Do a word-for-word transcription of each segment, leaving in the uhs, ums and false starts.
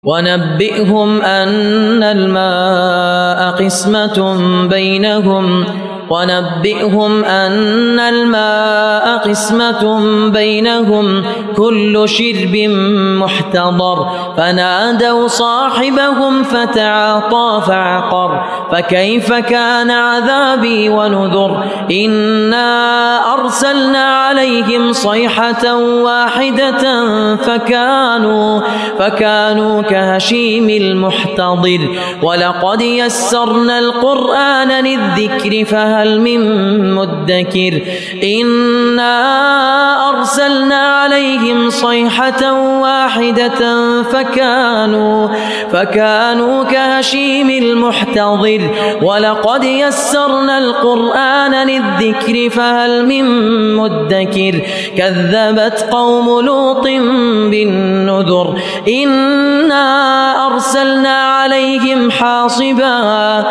ونبئهم أن الماء قسمة بينهم ونبئهم أن الماء قسمة بينهم كل شرب محتضر فنادوا صاحبهم فتعاطى فعقر فكيف كان عذابي ونذر إنا أرسلنا عليهم صيحة واحدة فكانوا فكانوا كهشيم المحتضر ولقد يسرنا القرآن للذكر فهل من مدكر إنا أرسلنا عليهم صيحة واحدة فكانوا فكانوا كهشيم المحتضر ولقد يسرنا القرآن للذكر فهل من مدكر كذبت قوم لوط بالنذر إنا أرسلنا عليهم حاصبا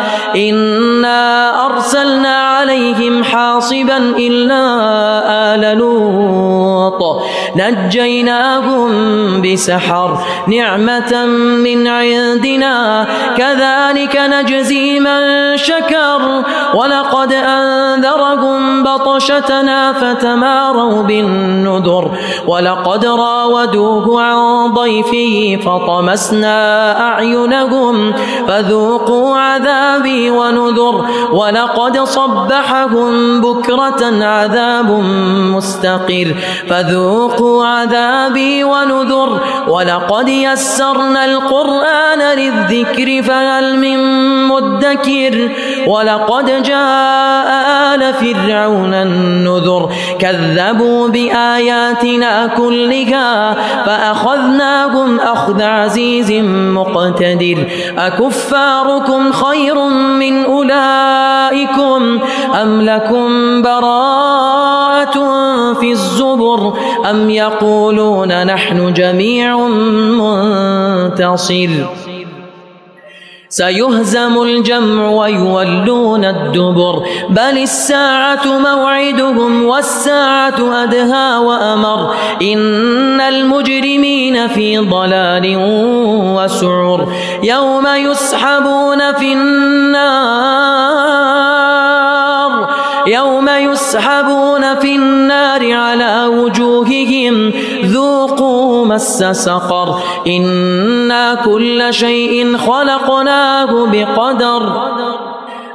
إنا أرسلنا عليهم حاصبا إلا آل لوط نجيناهم بسحر نعمة من عندنا كذلك نجزي من شكر ولقد أنذرهم بطشتنا فتماروا بالنذر ولقد راودوه عن ضيفه فطمسنا أعينهم فذوقوا عذابي ونذر ولقد صبحهم بكرة عذاب مستقر فذوقوا عذابي ونذر ولقد يسرنا القرآن للذكر فهل من مدكر ولقد جاء آل فرعون النذر كذبوا بآياتنا كلها فأخذناهم أخذ عزيز مقتدر أكفاركم خير من أولئكم أم لكم براءة في الزبر أم يقولون نحن جميع منتصر سيهزم الجمع ويولون الدبر بل الساعة موعدهم والساعة أدهى وأمر إن المجرمين في ضلال وسعر يوم يسحبون في النار يوم يسحبون في النار على وجوههم ذوقوا مس سقر إنا كل شيء خلقناه بقدر